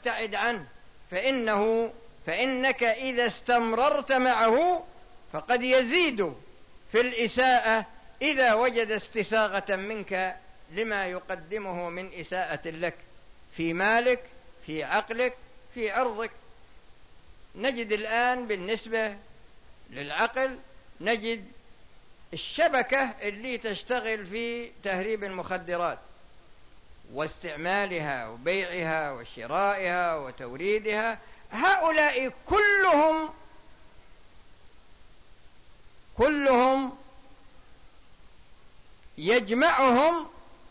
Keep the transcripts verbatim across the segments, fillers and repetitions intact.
فابتعد عنه، فإنه فإنك إذا استمررت معه فقد يزيد في الإساءة إذا وجد استساغة منك لما يقدمه من إساءة لك في مالك، في عقلك، في عرضك. نجد الآن بالنسبة للعقل نجد الشبكة اللي تشتغل في تهريب المخدرات واستعمالها وبيعها وشرائها وتوريدها، هؤلاء كلهم كلهم يجمعهم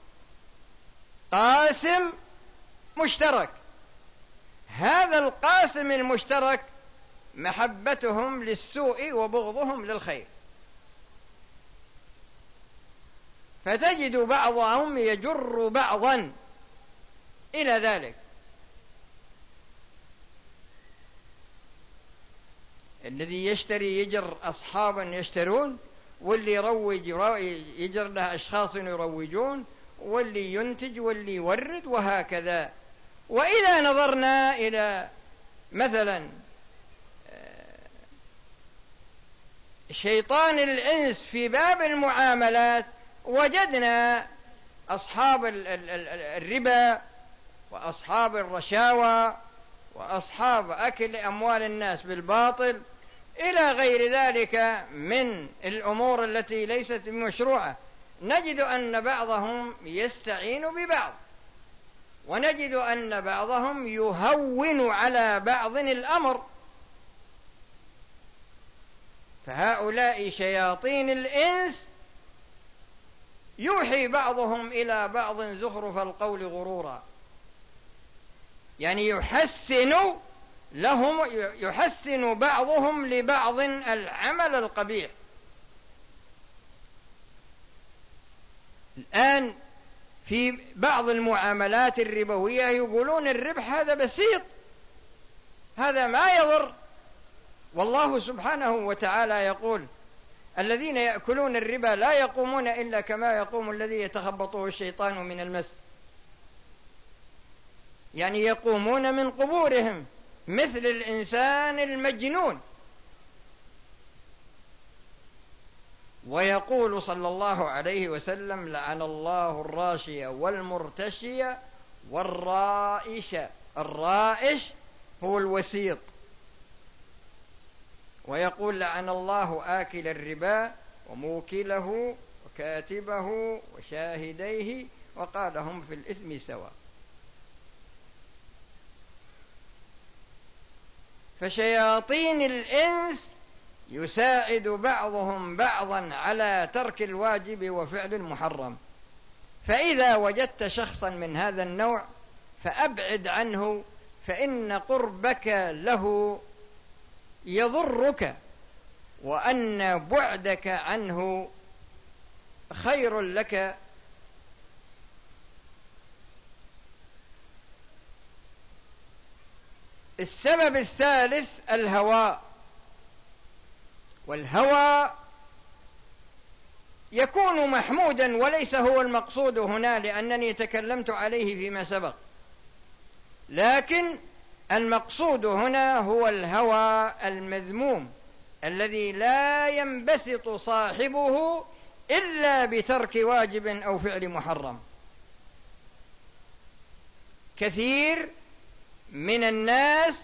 قاسم مشترك. هذا القاسم المشترك محبتهم للسوء وبغضهم للخير، فتجد بعضهم يجر بعضا إلى ذلك. الذي يشتري يجر أصحابا يشترون، واللي يروج يجر له أشخاص يروجون، واللي ينتج واللي يورد، وهكذا. وإذا نظرنا إلى مثلا شيطان الإنس في باب المعاملات، وجدنا أصحاب الربا وأصحاب الرشاوى وأصحاب أكل أموال الناس بالباطل إلى غير ذلك من الأمور التي ليست مشروعة، نجد أن بعضهم يستعين ببعض، ونجد أن بعضهم يهون على بعض الأمر. فهؤلاء شياطين الإنس يوحي بعضهم إلى بعض زخرف القول غرورا، يعني يحسن لهم يحسن بعضهم لبعض العمل القبيح. الآن في بعض المعاملات الربوية يقولون الربح هذا بسيط، هذا ما يضر، والله سبحانه وتعالى يقول الذين يأكلون الربا لا يقومون إلا كما يقوم الذي يتخبطه الشيطان من المس، يعني يقومون من قبورهم مثل الإنسان المجنون. ويقول صلى الله عليه وسلم لعن الله الراشية والمرتشية والرائش. الرائش هو الوسيط. ويقول لعن الله آكل الربا وموكله وكاتبه وشاهديه وقال هم في الإثم سواء. فشياطين الإنس يساعد بعضهم بعضا على ترك الواجب وفعل المحرم. فإذا وجدت شخصا من هذا النوع فأبعد عنه، فإن قربك له يضرك، وأن بعدك عنه خير لك. السبب الثالث الهوى. والهوى يكون محمودا وليس هو المقصود هنا، لأنني تكلمت عليه فيما سبق، لكن المقصود هنا هو الهوى المذموم الذي لا ينبسط صاحبه إلا بترك واجب أو فعل محرم. كثير من الناس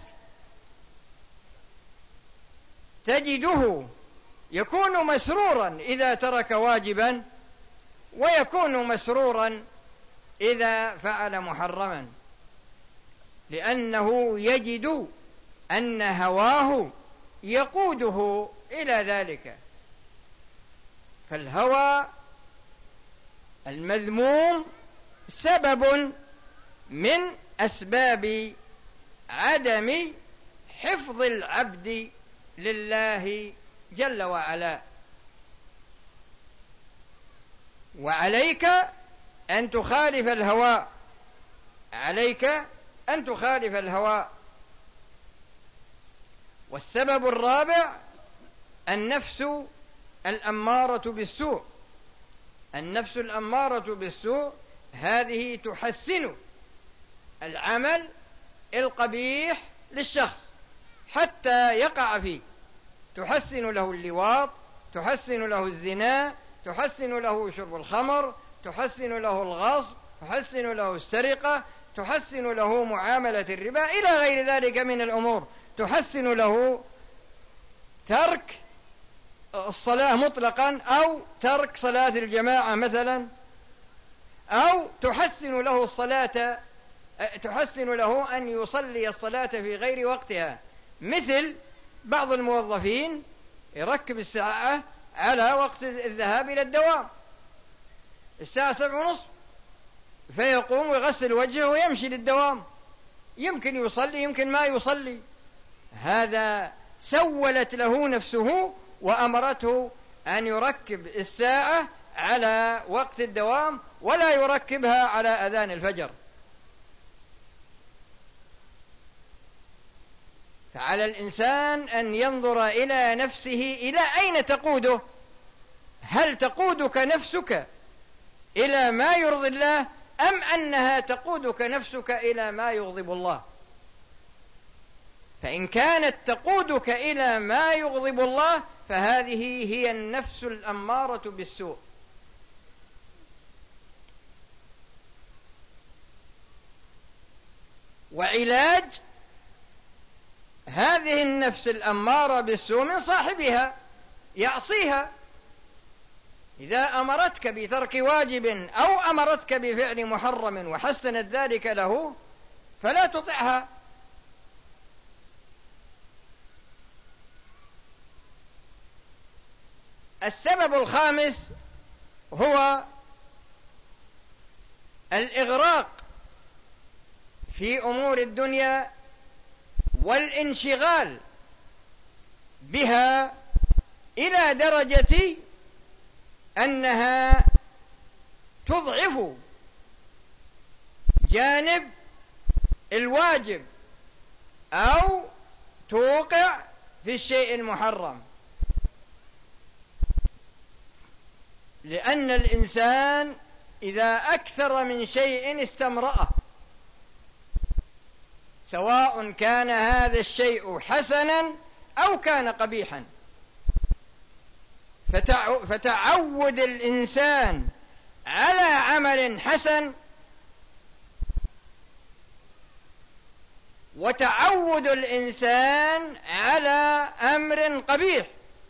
تجده يكون مسرورا إذا ترك واجبا، ويكون مسرورا إذا فعل محرما، لأنه يجد أن هواه يقوده إلى ذلك. فالهوى المذموم سبب من أسباب عدم حفظ العبد لله جل وعلا. وعليك أن تخالف الهوى، عليك أن تخالف الهوى. والسبب الرابع النفس الأمارة بالسوء. النفس الأمارة بالسوء هذه تحسن العمل القبيح للشخص حتى يقع فيه، تحسن له اللواط، تحسن له الزنا، تحسن له شرب الخمر، تحسن له الغصب، تحسن له السرقة، تحسن له معاملة الربا إلى غير ذلك من الأمور، تحسن له ترك الصلاة مطلقا أو ترك صلاة الجماعة مثلا، أو تحسن له الصلاة، تحسن له أن يصلي الصلاة في غير وقتها، مثل بعض الموظفين يركب الساعة على وقت الذهاب إلى الدوام الساعة سبع ونصف، فيقوم ويغسل وجهه ويمشي للدوام، يمكن يصلي يمكن ما يصلي، هذا سولت له نفسه وأمرته أن يركب الساعة على وقت الدوام ولا يركبها على أذان الفجر. فعلى الإنسان أن ينظر إلى نفسه إلى أين تقوده، هل تقودك نفسك إلى ما يرضي الله أم أنها تقودك نفسك إلى ما يغضب الله؟ فإن كانت تقودك إلى ما يغضب الله فهذه هي النفس الأمارة بالسوء. وعلاج هذه النفس الأمارة بالسوء من صاحبها، يعصيها، إذا أمرتك بترك واجب أو أمرتك بفعل محرم وحسنت ذلك له فلا تطعها. السبب الخامس هو الإغراق في أمور الدنيا والانشغال بها إلى درجة أنها تضعف جانب الواجب أو توقع في الشيء المحرم، لأن الإنسان إذا أكثر من شيء استمرأه، سواء كان هذا الشيء حسنا أو كان قبيحا، فتعود الإنسان على عمل حسن وتعود الإنسان على أمر قبيح،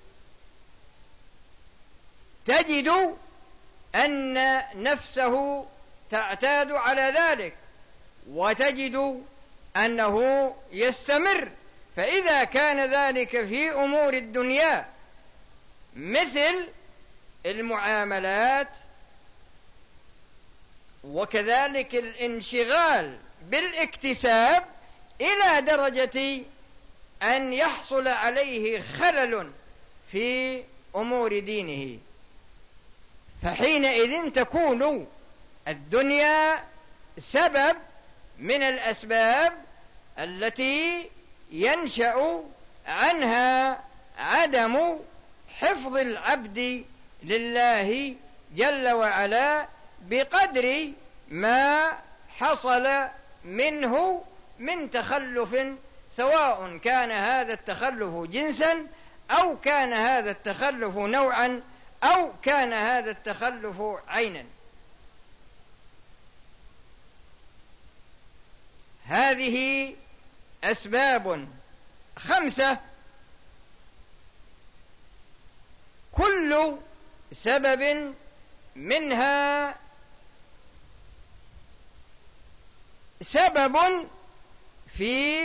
تجد أن نفسه تعتاد على ذلك وتجد أنه يستمر. فإذا كان ذلك في أمور الدنيا مثل المعاملات وكذلك الانشغال بالاكتساب إلى درجة أن يحصل عليه خلل في أمور دينه، فحينئذ تكون الدنيا سبب من الأسباب التي ينشأ عنها عدم حفظ العبد لله جل وعلا بقدر ما حصل منه من تخلف، سواء كان هذا التخلف جنسا أو كان هذا التخلف نوعا أو كان هذا التخلف عينا. هذه أسباب خمسة كل سبب منها سبب في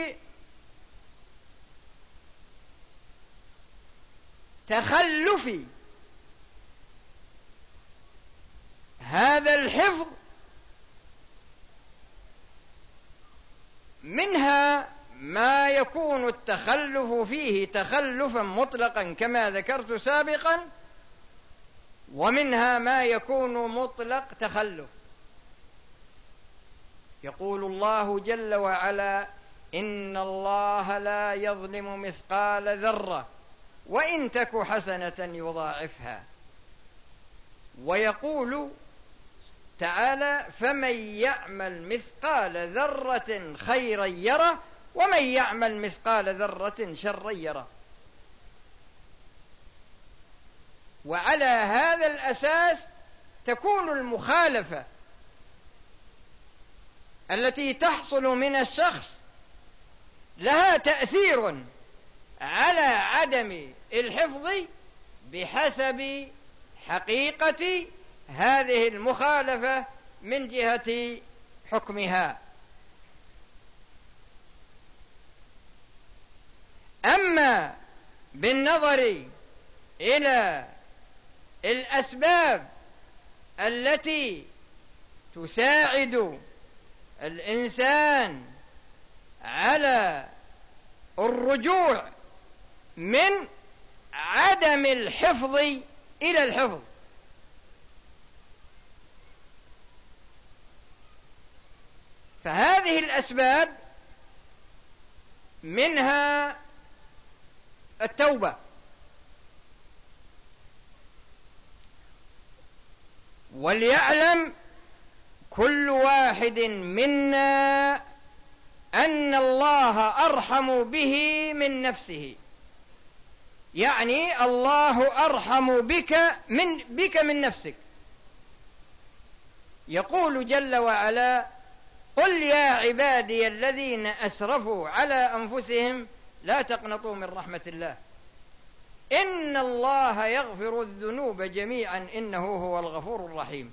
تخلف هذا الحفظ، منها ما يكون التخلف فيه تخلفا مطلقا كما ذكرت سابقا، ومنها ما يكون مطلق تخلف. يقول الله جل وعلا: إن الله لا يظلم مثقال ذرة وإن تك حسنة يضاعفها. ويقول تعالى: فمن يعمل مثقال ذرة خيرا يره ومن يعمل مثقال ذرة شرا يره. وعلى هذا الأساس تكون المخالفة التي تحصل من الشخص لها تأثير على عدم الحفظ بحسب حقيقة هذه المخالفة من جهة حكمها. أما بالنظر إلى الأسباب التي تساعد الإنسان على الرجوع من عدم الحفظ إلى الحفظ، فهذه الأسباب منها التوبة، وليعلم كل واحد منا أن الله أرحم به من نفسه، يعني الله أرحم بك من بك من نفسك. يقول جل وعلا: قل يا عبادي الذين أسرفوا على أنفسهم لا تقنطوا من رحمة الله إن الله يغفر الذنوب جميعا إنه هو الغفور الرحيم.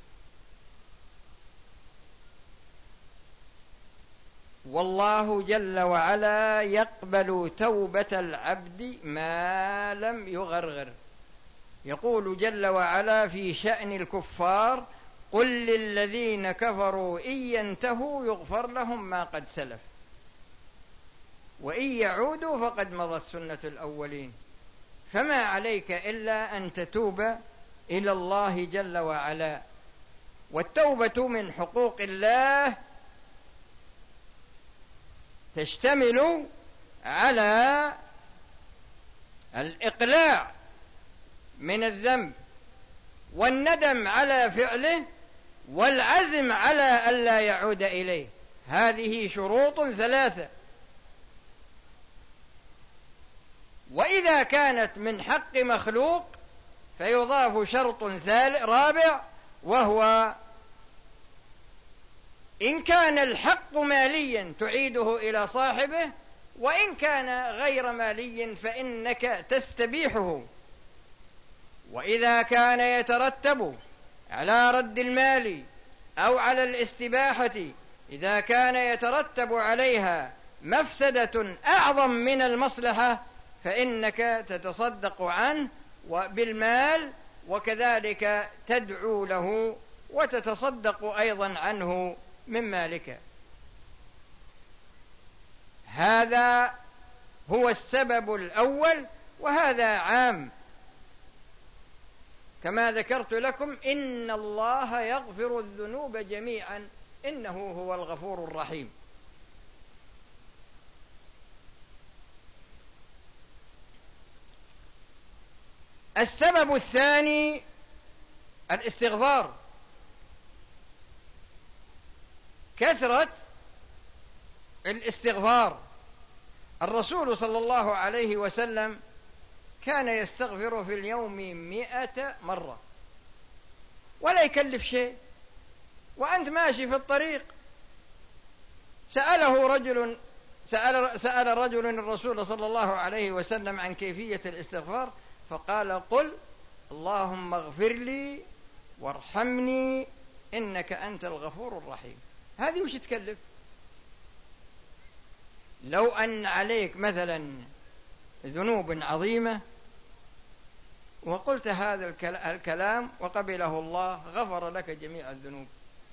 والله جل وعلا يقبل توبة العبد ما لم يغرغر. يقول جل وعلا في شأن الكفار: قل للذين كفروا إن ينتهوا يغفر لهم ما قد سلف وإن يعودوا فقد مضت سنة الأولين. فما عليك إلا أن تتوب إلى الله جل وعلا. والتوبة من حقوق الله تشتمل على الإقلاع من الذنب والندم على فعله والعزم على ألا يعود إليه. هذه شروط ثلاثة. وإذا كانت من حق مخلوق فيضاف شرط ثالث رابع، وهو إن كان الحق ماليا تعيده إلى صاحبه، وإن كان غير مالي فإنك تستبيحه. وإذا كان يترتب على رد المال أو على الاستباحة، إذا كان يترتب عليها مفسدة أعظم من المصلحة فإنك تتصدق عنه بالمال، وكذلك تدعو له وتتصدق أيضا عنه من مالك. هذا هو السبب الأول، وهذا عام كما ذكرت لكم: إن الله يغفر الذنوب جميعا إنه هو الغفور الرحيم. السبب الثاني الاستغفار. كثرة الاستغفار. الرسول صلى الله عليه وسلم كان يستغفر في اليوم مئة مرة ولا يكلف شيء، وأنت ماشي في الطريق. سأله رجل سأل, سأل رجل الرسول صلى الله عليه وسلم عن كيفية الاستغفار، فقال: قل اللهم اغفر لي وارحمني إنك أنت الغفور الرحيم. هذه وش تكلف؟ لو أن عليك مثلا ذنوب عظيمة وقلت هذا الكلام وقبله الله غفر لك جميع الذنوب.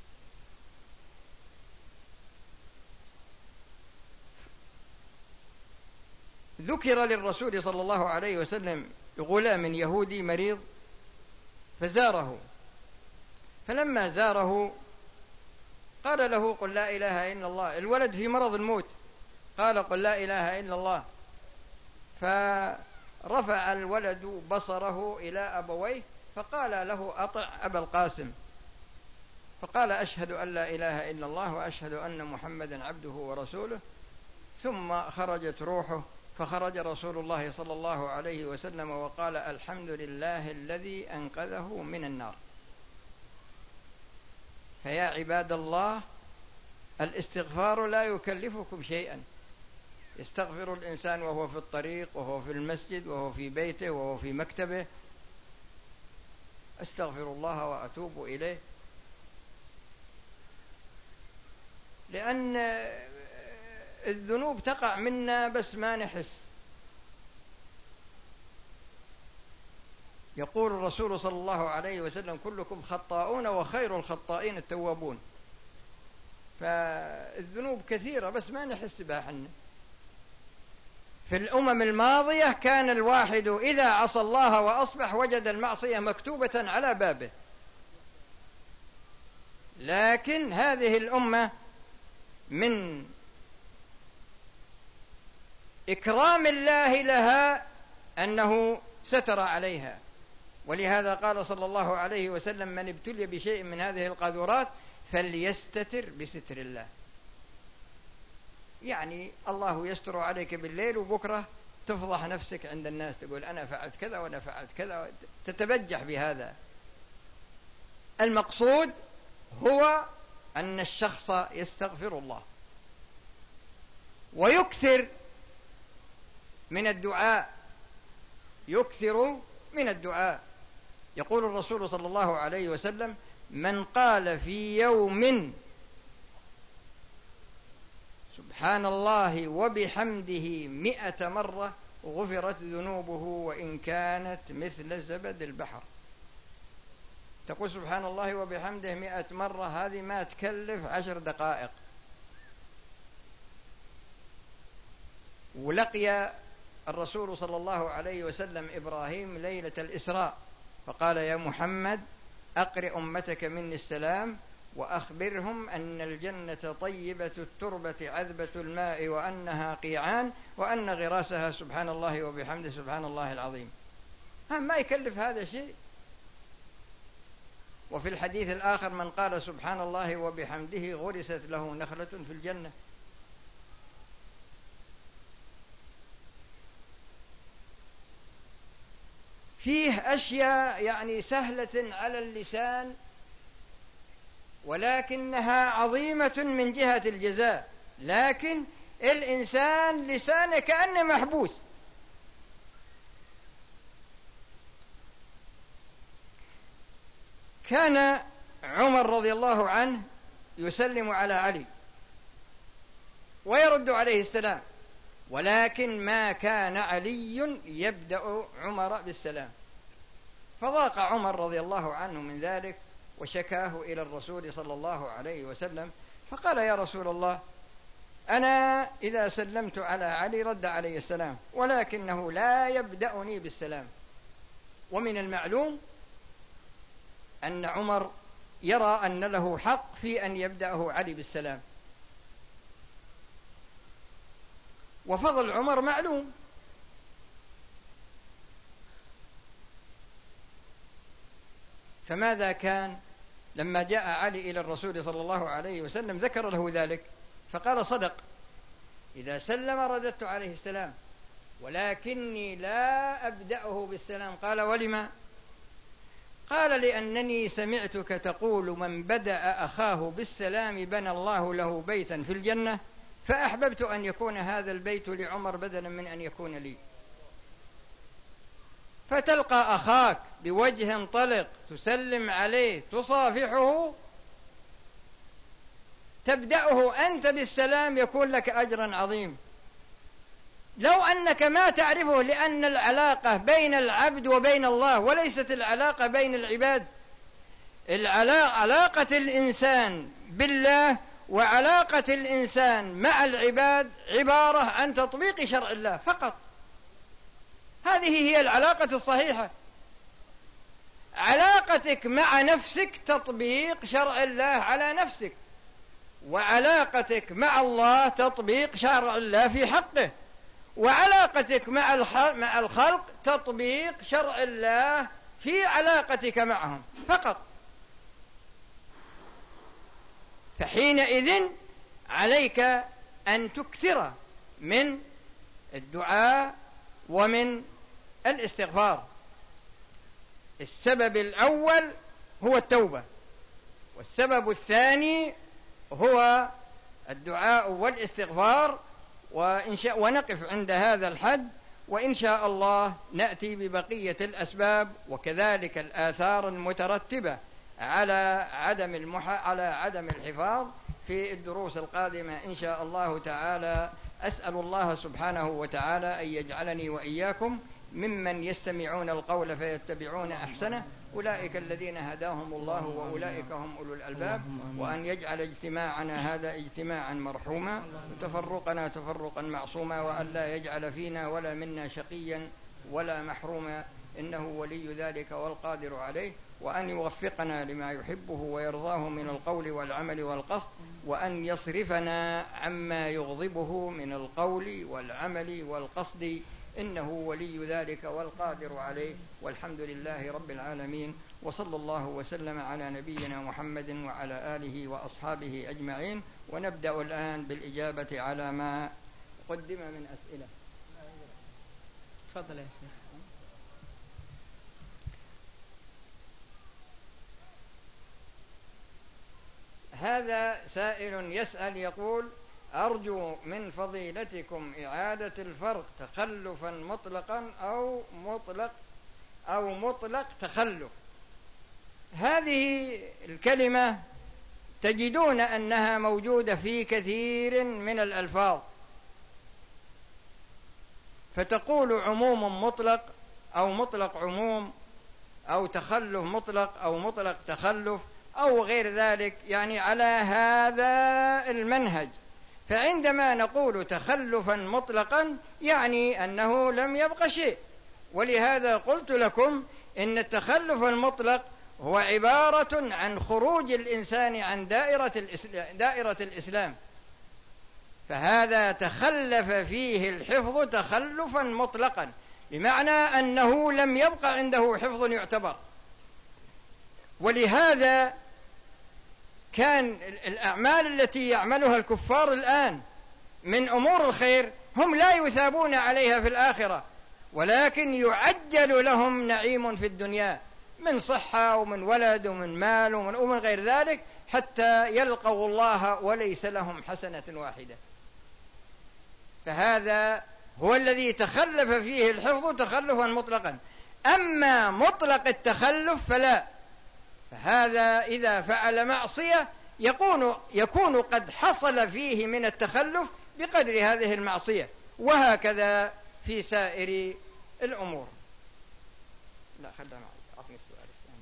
ذكر للرسول صلى الله عليه وسلم غلام يهودي مريض فزاره، فلما زاره قال له: قل لا إله إلا الله. الولد في مرض الموت، قال: قل لا إله إلا الله. فرفع الولد بصره إلى أبويه فقال له: أطع أبا القاسم. فقال أشهد أن لا إله إلا الله وأشهد أن محمدا عبده ورسوله، ثم خرجت روحه، فخرج رسول الله صلى الله عليه وسلم وقال الحمد لله الذي أنقذه من النار. فيا عباد الله، الاستغفار لا يكلفكم شيئا. يستغفر الإنسان وهو في الطريق، وهو في المسجد، وهو في بيته، وهو في مكتبه: أستغفر الله وأتوب إليه. لأن الذنوب تقع منا بس ما نحس. يقول الرسول صلى الله عليه وسلم: كلكم خطاؤون وخير الخطائين التوابون. فالذنوب كثيرة بس ما نحس بها حنا. في الأمم الماضية كان الواحد إذا عصى الله وأصبح وجد المعصية مكتوبة على بابه، لكن هذه الأمة من إكرام الله لها أنه ستر عليها، ولهذا قال صلى الله عليه وسلم: من ابتلي بشيء من هذه القاذورات فليستتر بستر الله. يعني الله يستر عليك بالليل، وبكرة تفضح نفسك عند الناس، تقول أنا فعلت كذا وأنا فعلت كذا، تتبجح بهذا. المقصود هو أن الشخص يستغفر الله ويكثر من الدعاء، يكثر من الدعاء. يقول الرسول صلى الله عليه وسلم: من قال في يوم سبحان الله وبحمده مئة مرة غفرت ذنوبه وإن كانت مثل زبد البحر. تقول سبحان الله وبحمده مئة مرة، هذه ما تكلف عشر دقائق. ولقي الرسول صلى الله عليه وسلم إبراهيم ليلة الإسراء، فقال: يا محمد أقرئ أمتك مني السلام وأخبرهم أن الجنة طيبة التربة عذبة الماء وأنها قيعان وأن غراسها سبحان الله وبحمده سبحان الله العظيم. ما يكلف هذا شيء. وفي الحديث الآخر: من قال سبحان الله وبحمده غرست له نخلة في الجنة. فيه أشياء يعني سهلة على اللسان ولكنها عظيمة من جهة الجزاء، لكن الإنسان لسانه كأنه محبوس. كان عمر رضي الله عنه يسلم على علي ويرد عليه السلام، ولكن ما كان علي يبدأ عمر بالسلام، فضاق عمر رضي الله عنه من ذلك وشكاه إلى الرسول صلى الله عليه وسلم، فقال: يا رسول الله، أنا إذا سلمت على علي رد علي السلام، ولكنه لا يبدأني بالسلام. ومن المعلوم أن عمر يرى أن له حق في أن يبدأه علي بالسلام، وفضل عمر معلوم. فماذا كان لما جاء علي إلى الرسول صلى الله عليه وسلم ذكر له ذلك، فقال: صدق، إذا سلم رددت عليه السلام، ولكني لا أبدأه بالسلام. قال: ولما؟ قال: لأنني سمعتك تقول من بدأ أخاه بالسلام بنى الله له بيتا في الجنة، فأحببت أن يكون هذا البيت لعمر بدلا من أن يكون لي. فتلقى أخاك بوجه طلق، تسلم عليه، تصافحه، تبدأه أنت بالسلام، يكون لك أجر عظيم. لو أنك ما تعرفه، لأن العلاقة بين العبد وبين الله وليست العلاقة بين العباد. علاقة الإنسان بالله وعلاقة الإنسان مع العباد عبارة عن تطبيق شرع الله فقط. هذه هي العلاقة الصحيحة. علاقتك مع نفسك تطبيق شرع الله على نفسك، وعلاقتك مع الله تطبيق شرع الله في حقه، وعلاقتك مع مع الخلق تطبيق شرع الله في علاقتك معهم فقط. فحينئذ عليك أن تكثر من الدعاء ومن الاستغفار. السبب الأول هو التوبة، والسبب الثاني هو الدعاء والاستغفار. وإن شاء ونقف عند هذا الحد، وإن شاء الله نأتي ببقية الأسباب وكذلك الآثار المترتبة على عدم المح... على عدم الحفاظ في الدروس القادمة إن شاء الله تعالى. أسأل الله سبحانه وتعالى أن يجعلني وإياكم ممن يستمعون القول فيتبعون أحسنه، أولئك الذين هداهم الله وأولئك هم أولو الألباب، وأن يجعل اجتماعنا هذا اجتماعا مرحوما وتفرقنا تفرقا معصوما، وأن لا يجعل فينا ولا منا شقيا ولا محروما، إنه ولي ذلك والقادر عليه، وأن يوفقنا لما يحبه ويرضاه من القول والعمل والقصد، وأن يصرفنا عما يغضبه من القول والعمل والقصد، إنه ولي ذلك والقادر عليه. والحمد لله رب العالمين، وصلى الله وسلم على نبينا محمد وعلى آله وأصحابه أجمعين. ونبدأ الآن بالإجابة على ما قدم من أسئلة. تفضل يا شيخ. هذا سائل يسأل يقول: أرجو من فضيلتكم إعادة الفرق تخلفا مطلقا أو مطلق أو مطلق تخلف. هذه الكلمة تجدون أنها موجودة في كثير من الألفاظ، فتقول عموم مطلق أو مطلق عموم أو تخلف مطلق أو مطلق تخلف أو غير ذلك، يعني على هذا المنهج. فعندما نقول تخلفا مطلقا يعني أنه لم يبق شيء، ولهذا قلت لكم إن التخلف المطلق هو عبارة عن خروج الإنسان عن دائرة الإسلام, دائرة الإسلام فهذا تخلف فيه الحفظ تخلفا مطلقا، بمعنى أنه لم يبق عنده حفظ يعتبر. ولهذا كان الأعمال التي يعملها الكفار الآن من أمور الخير هم لا يثابون عليها في الآخرة، ولكن يعجل لهم نعيم في الدنيا من صحة ومن ولد ومن مال ومن, ومن غير ذلك، حتى يلقوا الله وليس لهم حسنة واحدة. فهذا هو الذي تخلف فيه الحفظ تخلفا مطلقا. أما مطلق التخلف فلا، فهذا إذا فعل معصية يكون, يكون قد حصل فيه من التخلف بقدر هذه المعصية، وهكذا في سائر الأمور. لا خلنا معي، أعطني السؤال الثاني.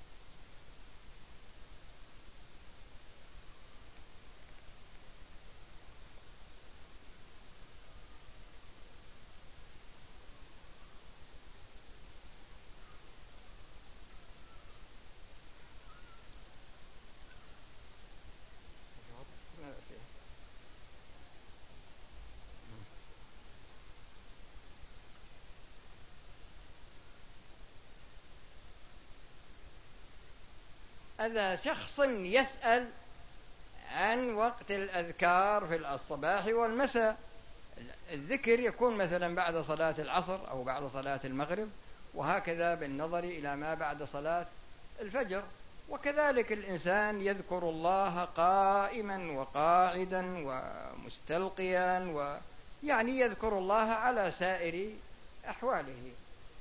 هذا شخص يسأل عن وقت الأذكار في الصباح والمساء. الذكر يكون مثلا بعد صلاة العصر أو بعد صلاة المغرب، وهكذا بالنظر إلى ما بعد صلاة الفجر. وكذلك الإنسان يذكر الله قائما وقاعدا ومستلقيا، ويعني يذكر الله على سائر أحواله.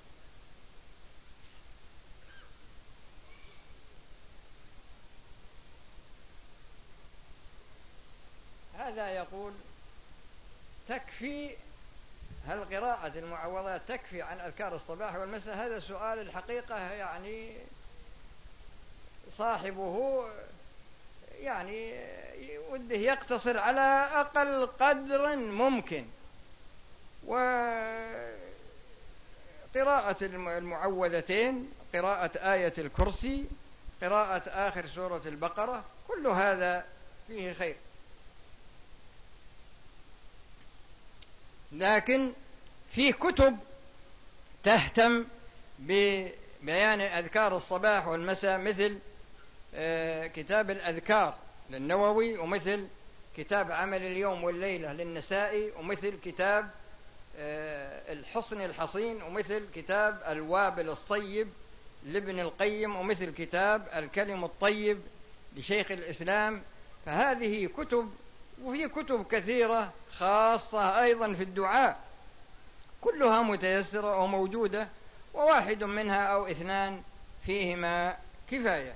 هذا يقول: تكفي هل قراءة المعوذات تكفي عن أذكار الصباح والمساء؟ هذا سؤال الحقيقة يعني صاحبه يعني وده يقتصر على أقل قدر ممكن، وقراءة المعوذتين، قراءة آية الكرسي، قراءة آخر سورة البقرة، كل هذا فيه خير. لكن في كتب تهتم ببيان أذكار الصباح والمساء، مثل كتاب الأذكار للنووي، ومثل كتاب عمل اليوم والليلة للنسائي، ومثل كتاب الحصن الحصين، ومثل كتاب الوابل الصيب لابن القيم، ومثل كتاب الكلم الطيب لشيخ الإسلام. فهذه كتب، وفي كتب كثيرة خاصة أيضا في الدعاء، كلها متيسرة وموجودة، وواحد منها أو اثنان فيهما كفاية.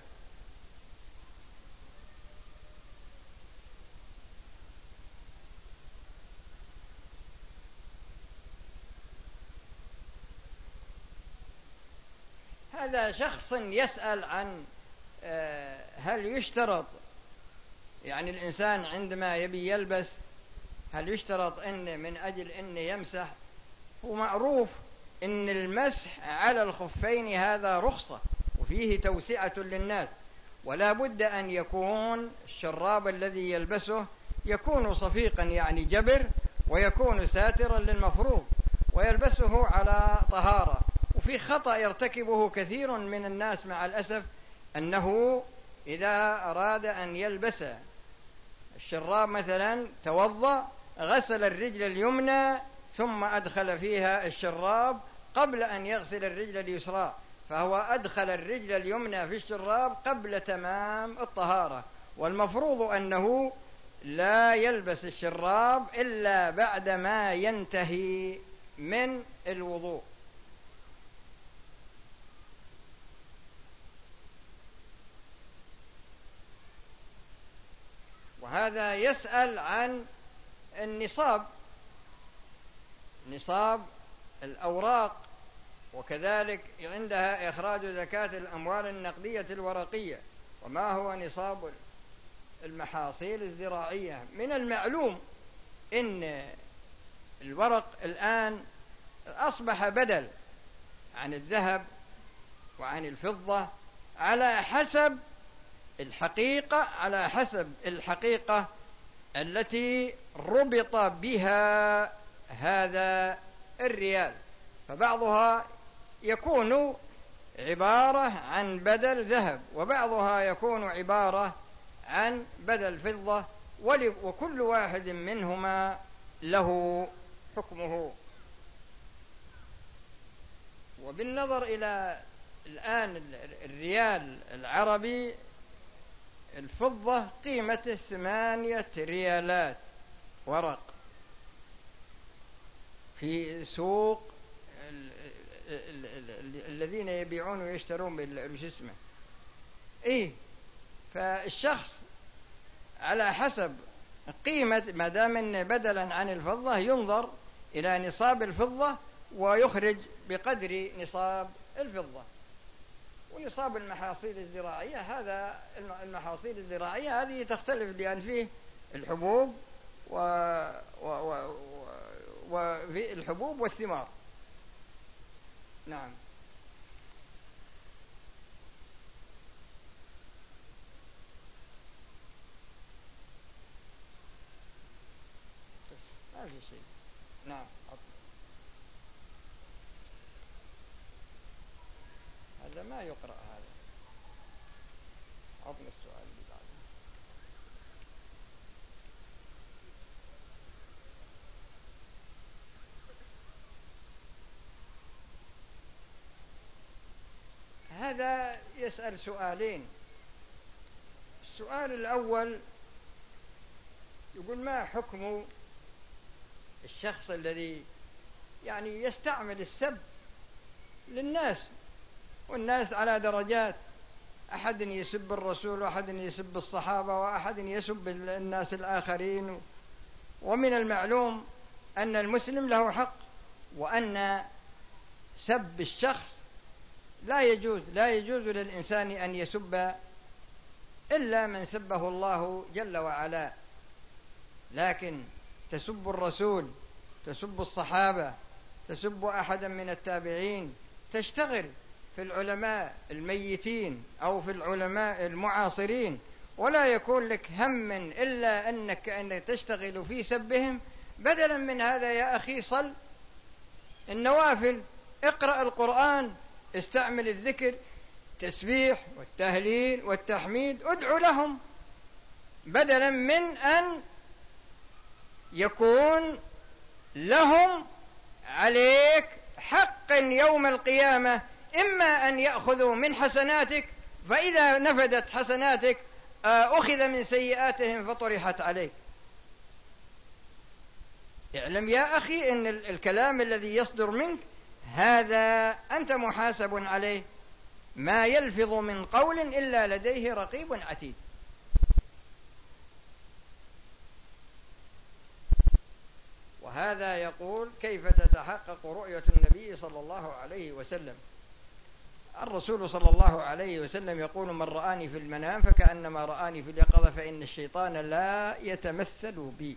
هذا شخص يسأل عن هل يشترط، يعني الإنسان عندما يبي يلبس هل يشترط إن من أجل إن يمسح؟ ومعروف إن المسح على الخفين هذا رخصة وفيه توسعة للناس، ولا بد أن يكون الشراب الذي يلبسه يكون صفيقا يعني جبر، ويكون ساترا للمفروض، ويلبسه على طهارة. وفي خطأ يرتكبه كثير من الناس مع الأسف، أنه إذا أراد أن يلبس الشراب مثلا توضأ، غسل الرجل اليمنى ثم أدخل فيها الشراب قبل أن يغسل الرجل اليسرى، فهو أدخل الرجل اليمنى في الشراب قبل تمام الطهارة. والمفروض أنه لا يلبس الشراب إلا بعدما ينتهي من الوضوء. وهذا يسأل عن النصاب، نصاب الأوراق، وكذلك عندها إخراج زكاة الأموال النقدية الورقية، وما هو نصاب المحاصيل الزراعية. من المعلوم إن الورق الآن أصبح بدل عن الذهب وعن الفضة على حسب الحقيقة على حسب الحقيقة التي ربط بها هذا الريال. فبعضها يكون عبارة عن بدل ذهب، وبعضها يكون عبارة عن بدل فضة، وكل واحد منهما له حكمه. وبالنظر إلى الآن الريال العربي، الفضة قيمته ثمانية ريالات ورق في سوق الذين يبيعون ويشترون بالجسمة. إيه، فالشخص على حسب قيمة، ما دام إن بدلا عن الفضة ينظر إلى نصاب الفضة ويخرج بقدر نصاب الفضة. ونصاب المحاصيل الزراعية، هذا المحاصيل الزراعية هذه تختلف، لأن فيه الحبوب و... و... و... وفي الحبوب والثمار. نعم. ما في شيء. نعم. هذا ما يقرأ، هذا عطنا السؤال اللي بعده. هذا يسأل سؤالين. السؤال الأول يقول: ما حكم الشخص الذي يعني يستعمل السب للناس، والناس على درجات، أحد يسب الرسول، وأحد يسب الصحابة، وأحد يسب الناس الآخرين. ومن المعلوم أن المسلم له حق، وأن سب الشخص لا يجوز لا يجوز للإنسان أن يسب إلا من سبه الله جل وعلا. لكن تسب الرسول، تسب الصحابة، تسب أحدا من التابعين، تشتغل في العلماء الميتين أو في العلماء المعاصرين، ولا يكون لك هم إلا أنك أنك تشتغل في سبهم. بدلا من هذا يا أخي صل النوافل، اقرأ القرآن، استعمل الذكر، التسبيح والتهليل والتحميد، ادعو لهم. بدلا من أن يكون لهم عليك حق يوم القيامة، إما أن يأخذوا من حسناتك، فإذا نفدت حسناتك أخذ من سيئاتهم فطرحت عليك. اعلم يا أخي أن الكلام الذي يصدر منك هذا أنت محاسب عليه، ما يلفظ من قول إلا لديه رقيب عتيد. وهذا يقول: كيف تتحقق رؤية النبي صلى الله عليه وسلم؟ الرسول صلى الله عليه وسلم يقول: من رآني في المنام فكأنما رآني في اليقظة، فإن الشيطان لا يتمثل بي.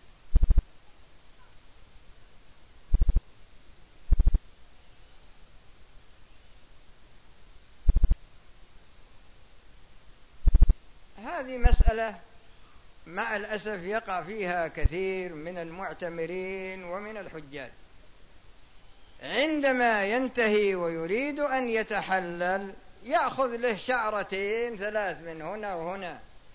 هذه مسألة مع الأسف يقع فيها كثير من المعتمرين ومن الحجاج، عندما ينتهي ويريد أن يتحلل يأخذ له شعرتين ثلاث من هنا وهنا،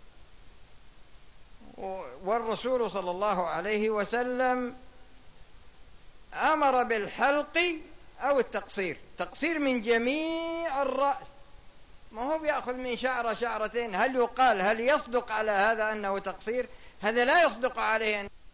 والرسول صلى الله عليه وسلم أمر بالحلق أو التقصير، تقصير من جميع الرأس، ما هو بيأخذ من شعرة شعرتين. هل يقال هل يصدق على هذا أنه تقصير؟ هذا لا يصدق عليه أن